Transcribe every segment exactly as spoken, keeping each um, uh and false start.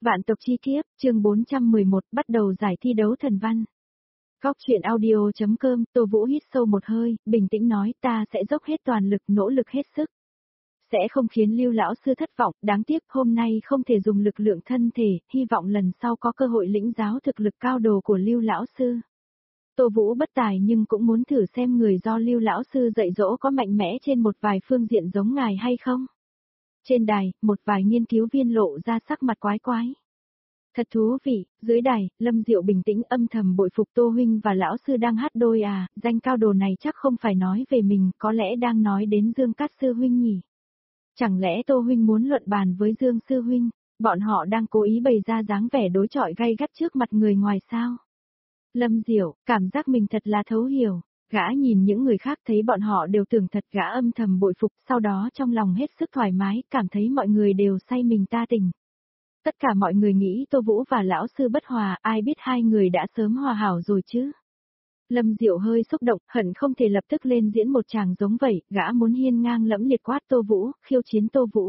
Vạn tộc chi kiếp, chương bốn trăm mười một, bắt đầu giải thi đấu thần văn. Góc truyện audio.com, Tô Vũ hít sâu một hơi, bình tĩnh nói, ta sẽ dốc hết toàn lực, nỗ lực hết sức. Sẽ không khiến Lưu lão sư thất vọng, đáng tiếc hôm nay không thể dùng lực lượng thân thể, hy vọng lần sau có cơ hội lĩnh giáo thực lực cao đồ của Lưu lão sư. Tô Vũ bất tài nhưng cũng muốn thử xem người do Lưu lão sư dạy dỗ có mạnh mẽ trên một vài phương diện giống ngài hay không. Trên đài, một vài nghiên cứu viên lộ ra sắc mặt quái quái. Thật thú vị, dưới đài, Lâm Diệu bình tĩnh âm thầm bội phục Tô huynh và lão sư đang hát đôi à, danh cao đồ này chắc không phải nói về mình, có lẽ đang nói đến Dương Cát sư huynh nhỉ. Chẳng lẽ Tô huynh muốn luận bàn với Dương sư huynh, bọn họ đang cố ý bày ra dáng vẻ đối chọi gay gắt trước mặt người ngoài sao? Lâm Diệu, cảm giác mình thật là thấu hiểu. Gã nhìn những người khác thấy bọn họ đều tưởng thật, gã âm thầm bội phục, sau đó trong lòng hết sức thoải mái, cảm thấy mọi người đều say mình ta tình. Tất cả mọi người nghĩ Tô Vũ và lão sư bất hòa, ai biết hai người đã sớm hòa hảo rồi chứ. Lâm Diệu hơi xúc động, hận không thể lập tức lên diễn một tràng giống vậy, gã muốn hiên ngang lẫm liệt quát Tô Vũ, khiêu chiến Tô Vũ.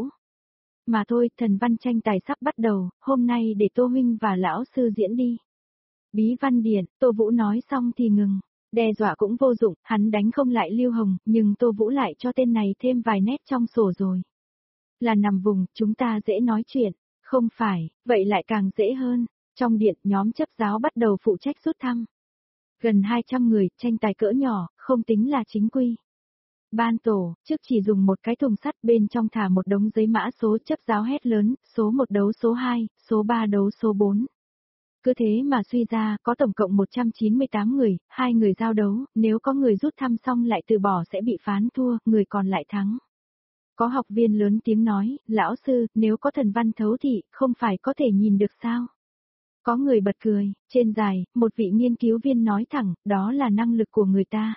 Mà thôi, thần văn tranh tài sắp bắt đầu, hôm nay để Tô huynh và lão sư diễn đi. Bí văn điện, Tô Vũ nói xong thì ngừng. Đe dọa cũng vô dụng, hắn đánh không lại Lưu Hồng, nhưng Tô Vũ lại cho tên này thêm vài nét trong sổ rồi. Là nằm vùng, chúng ta dễ nói chuyện. Không phải, vậy lại càng dễ hơn. Trong điện, nhóm chấp giáo bắt đầu phụ trách rút thăm. Gần hai trăm người, tranh tài cỡ nhỏ, không tính là chính quy. Ban tổ, trước chỉ dùng một cái thùng sắt bên trong thả một đống giấy mã số, chấp giáo hét lớn, số một đấu số hai, số ba đấu số bốn. Cứ thế mà suy ra, có tổng cộng một trăm chín mươi tám người, hai người giao đấu, nếu có người rút thăm xong lại từ bỏ sẽ bị phán thua, người còn lại thắng. Có học viên lớn tiếng nói, lão sư, nếu có thần văn thấu thị, không phải có thể nhìn được sao? Có người bật cười, trên đài, một vị nghiên cứu viên nói thẳng, đó là năng lực của người ta.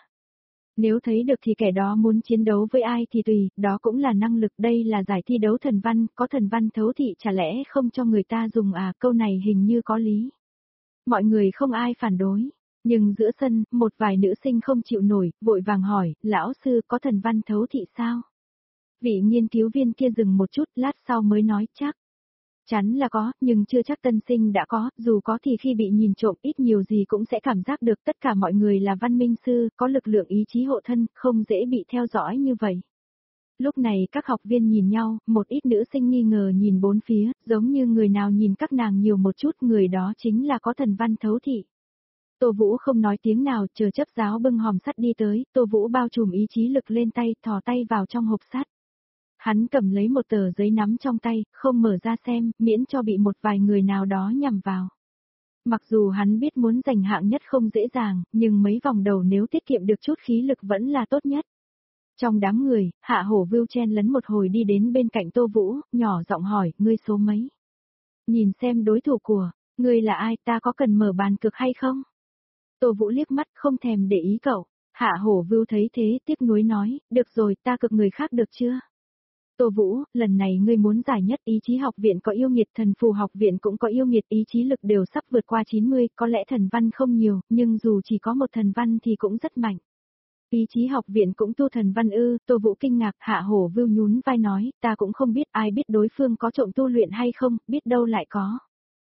Nếu thấy được thì kẻ đó muốn chiến đấu với ai thì tùy, đó cũng là năng lực, đây là giải thi đấu thần văn, có thần văn thấu thị chả lẽ không cho người ta dùng à, câu này hình như có lý. Mọi người không ai phản đối, nhưng giữa sân, một vài nữ sinh không chịu nổi, vội vàng hỏi, lão sư có thần văn thấu thị sao? Vị nghiên cứu viên kia dừng một chút, lát sau mới nói chắc. Chắn là có, nhưng chưa chắc tân sinh đã có, dù có thì khi bị nhìn trộm ít nhiều gì cũng sẽ cảm giác được tất cả mọi người là văn minh sư, có lực lượng ý chí hộ thân, không dễ bị theo dõi như vậy. Lúc này các học viên nhìn nhau, một ít nữ sinh nghi ngờ nhìn bốn phía, giống như người nào nhìn các nàng nhiều một chút, người đó chính là có thần văn thấu thị. Tô Vũ không nói tiếng nào, chờ chấp giáo bưng hòm sắt đi tới, Tô Vũ bao trùm ý chí lực lên tay, thò tay vào trong hộp sắt. Hắn cầm lấy một tờ giấy nắm trong tay, không mở ra xem, miễn cho bị một vài người nào đó nhằm vào. Mặc dù hắn biết muốn giành hạng nhất không dễ dàng, nhưng mấy vòng đầu nếu tiết kiệm được chút khí lực vẫn là tốt nhất. Trong đám người, Hạ Hổ Vưu chen lấn một hồi đi đến bên cạnh Tô Vũ, nhỏ giọng hỏi, ngươi số mấy? Nhìn xem đối thủ của, ngươi là ai, ta có cần mở bàn cược hay không? Tô Vũ liếc mắt không thèm để ý cậu. Hạ Hổ Vưu thấy thế tiếc nuối nói, được rồi, ta cược người khác được chưa? Tô Vũ, lần này ngươi muốn giải nhất, ý chí học viện có yêu nghiệt, thần phù học viện cũng có yêu nghiệt, ý chí lực đều sắp vượt qua chín mươi, có lẽ thần văn không nhiều, nhưng dù chỉ có một thần văn thì cũng rất mạnh. Ý chí học viện cũng tu thần văn ư, Tô Vũ kinh ngạc, Hạ Hổ Vưu nhún vai nói, ta cũng không biết, ai biết đối phương có trộm tu luyện hay không, biết đâu lại có.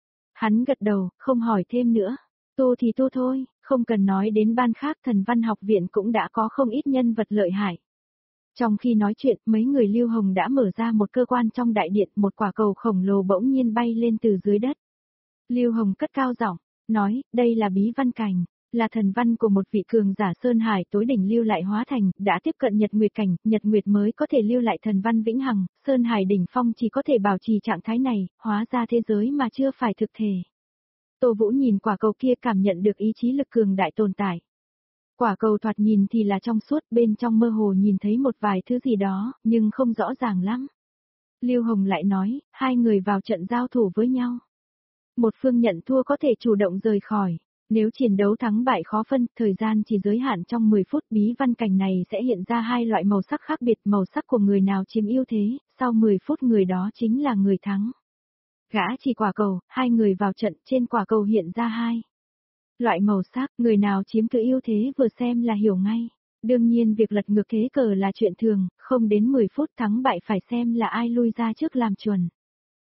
Hắn gật đầu, không hỏi thêm nữa, tu thì tu thôi, không cần nói đến ban khác, thần văn học viện cũng đã có không ít nhân vật lợi hại. Trong khi nói chuyện, mấy người Lưu Hồng đã mở ra một cơ quan trong đại điện, một quả cầu khổng lồ bỗng nhiên bay lên từ dưới đất. Lưu Hồng cất cao giọng, nói, đây là bí văn cảnh, là thần văn của một vị cường giả Sơn Hải tối đỉnh lưu lại hóa thành, đã tiếp cận Nhật Nguyệt cảnh, Nhật Nguyệt mới có thể lưu lại thần văn vĩnh hằng, Sơn Hải đỉnh phong chỉ có thể bảo trì trạng thái này, hóa ra thế giới mà chưa phải thực thể. Tô Vũ nhìn quả cầu kia cảm nhận được ý chí lực cường đại tồn tại. Quả cầu thoạt nhìn thì là trong suốt, bên trong mơ hồ nhìn thấy một vài thứ gì đó, nhưng không rõ ràng lắm. Lưu Hồng lại nói, hai người vào trận giao thủ với nhau. Một phương nhận thua có thể chủ động rời khỏi. Nếu chiến đấu thắng bại khó phân, thời gian chỉ giới hạn trong mười phút, bí văn cảnh này sẽ hiện ra hai loại màu sắc khác biệt, màu sắc của người nào chiếm ưu thế, sau mười phút người đó chính là người thắng. Gã chỉ quả cầu, hai người vào trận, trên quả cầu hiện ra hai loại màu sắc, người nào chiếm cứ ưu thế vừa xem là hiểu ngay. Đương nhiên việc lật ngược thế cờ là chuyện thường, không đến mười phút thắng bại phải xem là ai lui ra trước làm chuẩn.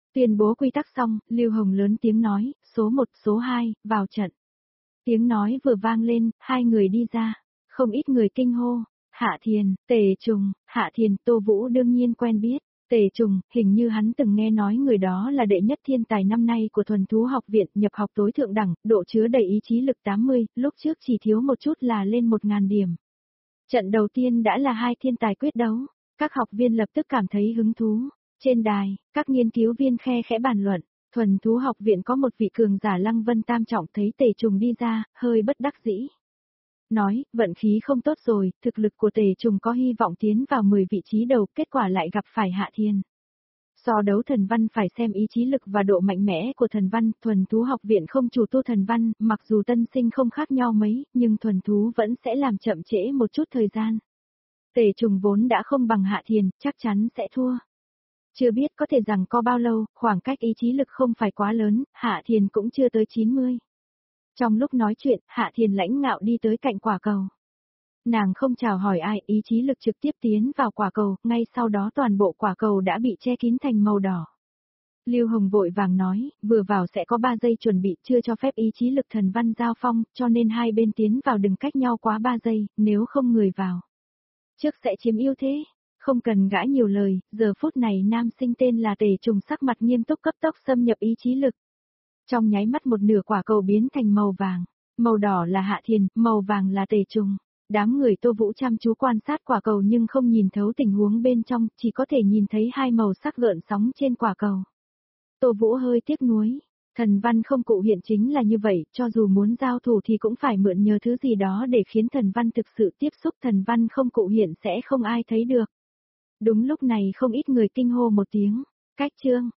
Tuyên bố quy tắc xong, Lưu Hồng lớn tiếng nói, số một, số hai, vào trận. Tiếng nói vừa vang lên, hai người đi ra, không ít người kinh hô, Hạ Thiền, Tề Trùng, Hạ Thiền, Tô Vũ đương nhiên quen biết, Tề Trùng, hình như hắn từng nghe nói người đó là đệ nhất thiên tài năm nay của thuần thú học viện, nhập học tối thượng đẳng, độ chứa đầy ý chí lực tám mươi, lúc trước chỉ thiếu một chút là lên một nghìn điểm. Trận đầu tiên đã là hai thiên tài quyết đấu, các học viên lập tức cảm thấy hứng thú. Trên đài, các nghiên cứu viên khe khẽ bàn luận, thuần thú học viện có một vị cường giả Lăng Vân Tam Trọng thấy Tề Trùng đi ra, hơi bất đắc dĩ. Nói, vận khí không tốt rồi, thực lực của Tề Trùng có hy vọng tiến vào mười vị trí đầu, kết quả lại gặp phải Hạ Thiền. So đấu thần văn phải xem ý chí lực và độ mạnh mẽ của thần văn, thuần thú học viện không chủ tu thần văn, mặc dù tân sinh không khác nhau mấy, nhưng thuần thú vẫn sẽ làm chậm trễ một chút thời gian. Tề Trùng vốn đã không bằng Hạ Thiền, chắc chắn sẽ thua. Chưa biết có thể rằng có bao lâu, khoảng cách ý chí lực không phải quá lớn, Hạ Thiền cũng chưa tới chín mươi. Trong lúc nói chuyện, Hạ Thiền lãnh ngạo đi tới cạnh quả cầu. Nàng không chào hỏi ai, ý chí lực trực tiếp tiến vào quả cầu, ngay sau đó toàn bộ quả cầu đã bị che kín thành màu đỏ. Lưu Hồng vội vàng nói, vừa vào sẽ có ba giây chuẩn bị, chưa cho phép ý chí lực thần văn giao phong, cho nên hai bên tiến vào đừng cách nhau quá ba giây, nếu không người vào trước sẽ chiếm ưu thế. Không cần gãi nhiều lời, giờ phút này nam sinh tên là Tề Trùng sắc mặt nghiêm túc cấp tốc xâm nhập ý chí lực. Trong nháy mắt một nửa quả cầu biến thành màu vàng, màu đỏ là Hạ Thiền, màu vàng là Tề Trùng. Đám người Tô Vũ chăm chú quan sát quả cầu nhưng không nhìn thấu tình huống bên trong, chỉ có thể nhìn thấy hai màu sắc gợn sóng trên quả cầu. Tô Vũ hơi tiếc nuối, thần văn không cụ hiện chính là như vậy, cho dù muốn giao thủ thì cũng phải mượn nhờ thứ gì đó để khiến thần văn thực sự tiếp xúc, thần văn không cụ hiện sẽ không ai thấy được. Đúng lúc này không ít người kinh hô một tiếng, cách chương.